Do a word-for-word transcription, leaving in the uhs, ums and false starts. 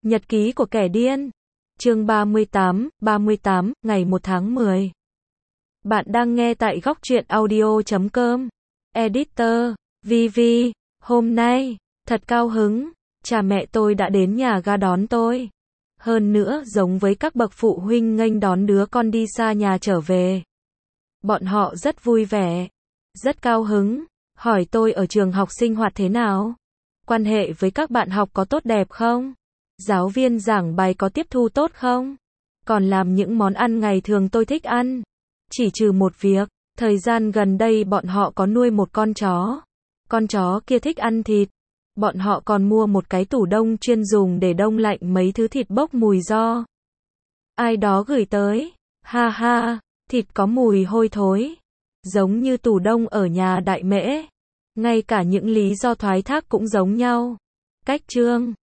Nhật ký của kẻ điên. Chương ba mươi tám, ba mươi tám, ngày một tháng mười. Bạn đang nghe tại góc truyện audio chấm com. Editor, vê vê. Hôm nay, thật cao hứng, cha mẹ tôi đã đến nhà ga đón tôi. Hơn nữa, giống với các bậc phụ huynh nghênh đón đứa con đi xa nhà trở về. Bọn họ rất vui vẻ, rất cao hứng, hỏi tôi ở trường học sinh hoạt thế nào? Quan hệ với các bạn học có tốt đẹp không? Giáo viên giảng bài có tiếp thu tốt không? Còn làm những món ăn ngày thường tôi thích ăn. Chỉ trừ một việc, thời gian gần đây bọn họ có nuôi một con chó. Con chó kia thích ăn thịt. Bọn họ còn mua một cái tủ đông chuyên dùng để đông lạnh mấy thứ thịt bốc mùi ro. Ai đó gửi tới. Ha ha, thịt có mùi hôi thối. Giống như tủ đông ở nhà Đại Mễ. Ngay cả những lý do thoái thác cũng giống nhau. Cách chương